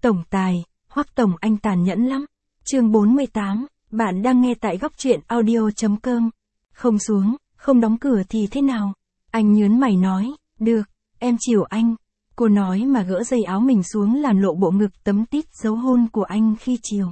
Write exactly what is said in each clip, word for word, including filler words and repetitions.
tổng tài, Hoắc tổng anh tàn nhẫn lắm. Chương bốn mươi tám, bạn đang nghe tại góc truyện audio.com. Không xuống, không đóng cửa thì thế nào? Anh nhớn mày nói, được, em chiều anh. Cô nói mà gỡ dây áo mình xuống làm lộ bộ ngực tấm tít dấu hôn của anh khi chiều.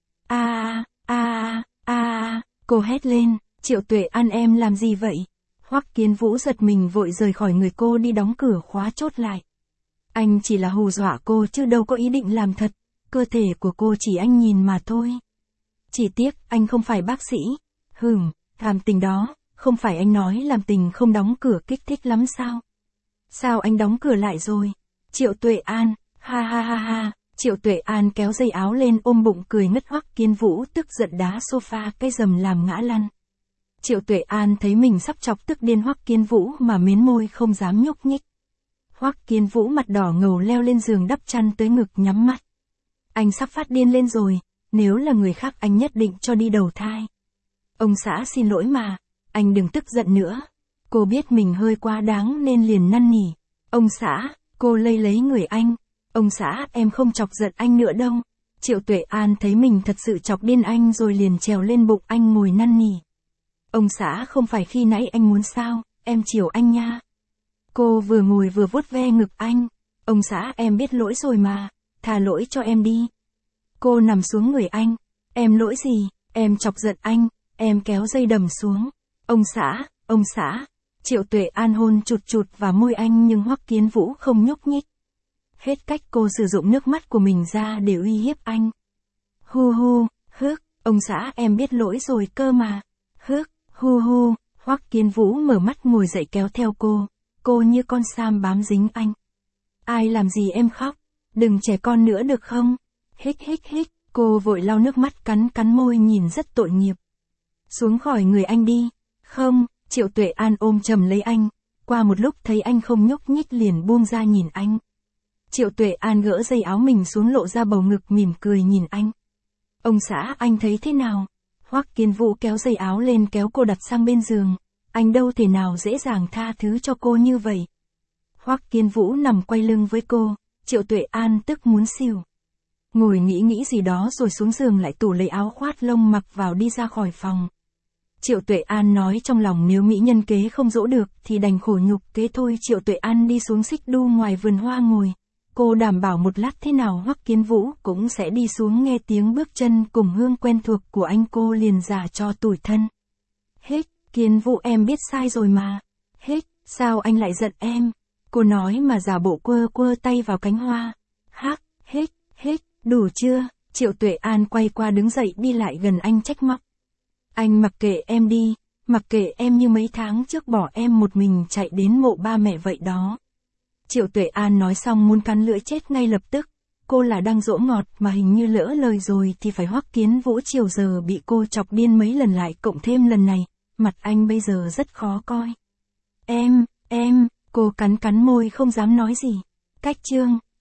A a a a, cô hét lên, Triệu Tuệ An em làm gì vậy? Hoắc Kiến Vũ giật mình vội rời khỏi người cô đi đóng cửa khóa chốt lại. Anh chỉ là hù dọa cô chứ đâu có ý định làm thật, cơ thể của cô chỉ anh nhìn mà thôi. Chỉ tiếc anh không phải bác sĩ. Hừm, làm tình đó, không phải anh nói làm tình không đóng cửa kích thích lắm sao? Sao anh đóng cửa lại rồi? Triệu Tuệ An, ha ha ha ha, Triệu Tuệ An kéo dây áo lên ôm bụng cười ngất. Hoắc Kiến Vũ tức giận đá sofa cái rầm làm ngã lăn. Triệu Tuệ An thấy mình sắp chọc tức điên Hoắc Kiến Vũ mà mến môi không dám nhúc nhích. Hoắc Kiến Vũ mặt đỏ ngầu leo lên giường đắp chăn tới ngực nhắm mắt. Anh sắp phát điên lên rồi, nếu là người khác anh nhất định cho đi đầu thai. Ông xã xin lỗi mà, anh đừng tức giận nữa. Cô biết mình hơi quá đáng nên liền năn nỉ. Ông xã, cô lây lấy người anh. Ông xã em không chọc giận anh nữa đâu. Triệu Tuệ An thấy mình thật sự chọc điên anh rồi liền trèo lên bụng anh ngồi năn nỉ. Ông xã không phải khi nãy anh muốn sao, em chiều anh nha. Cô vừa ngồi vừa vuốt ve ngực anh. Ông xã em biết lỗi rồi mà, tha lỗi cho em đi. Cô nằm xuống người anh. Em lỗi gì, em chọc giận anh, em kéo dây đầm xuống. Ông xã, ông xã. Triệu Tuệ An hôn chụt chụt vào môi anh nhưng Hoắc Kiến Vũ không nhúc nhích. Hết cách cô sử dụng nước mắt của mình ra để uy hiếp anh. Hu hu, hước, ông xã em biết lỗi rồi cơ mà. Hước, hu hu, Hoắc Kiến Vũ mở mắt ngồi dậy kéo theo cô. Cô như con sam bám dính anh. Ai làm gì em khóc? Đừng trẻ con nữa được không? Hích hích hích, cô vội lau nước mắt cắn cắn môi nhìn rất tội nghiệp. Xuống khỏi người anh đi. Không, Triệu Tuệ An ôm chầm lấy anh. Qua một lúc thấy anh không nhúc nhích liền buông ra nhìn anh. Triệu Tuệ An gỡ dây áo mình xuống lộ ra bầu ngực mỉm cười nhìn anh. Ông xã anh thấy thế nào? Hoắc Kiến Vũ kéo dây áo lên kéo cô đặt sang bên giường. Anh đâu thể nào dễ dàng tha thứ cho cô như vậy. Hoắc Kiến Vũ nằm quay lưng với cô. Triệu Tuệ An tức muốn xỉu. Ngồi nghĩ nghĩ gì đó rồi xuống giường lại tủ lấy áo khoác lông mặc vào đi ra khỏi phòng. Triệu Tuệ An nói trong lòng nếu mỹ nhân kế không dỗ được thì đành khổ nhục kế thôi. Triệu Tuệ An đi xuống xích đu ngoài vườn hoa ngồi. Cô đảm bảo một lát thế nào Hoắc Kiến Vũ cũng sẽ đi xuống nghe tiếng bước chân cùng hương quen thuộc của anh. Cô liền giả cho tủi thân. Hích, Kiến Vũ em biết sai rồi mà. Hích, sao anh lại giận em? Cô nói mà giả bộ quơ quơ tay vào cánh hoa. Hắc, hích, hích, đủ chưa? Triệu Tuệ An quay qua đứng dậy đi lại gần anh trách móc. Anh mặc kệ em đi, mặc kệ em như mấy tháng trước bỏ em một mình chạy đến mộ ba mẹ vậy đó. Triệu Tuệ An nói xong muốn cắn lưỡi chết ngay lập tức. Cô là đang dỗ ngọt mà hình như lỡ lời rồi thì phải. Hoắc Kiến Vũ chiều giờ bị cô chọc điên mấy lần lại cộng thêm lần này, mặt anh bây giờ rất khó coi. Em, em, cô cắn cắn môi không dám nói gì. Cách chương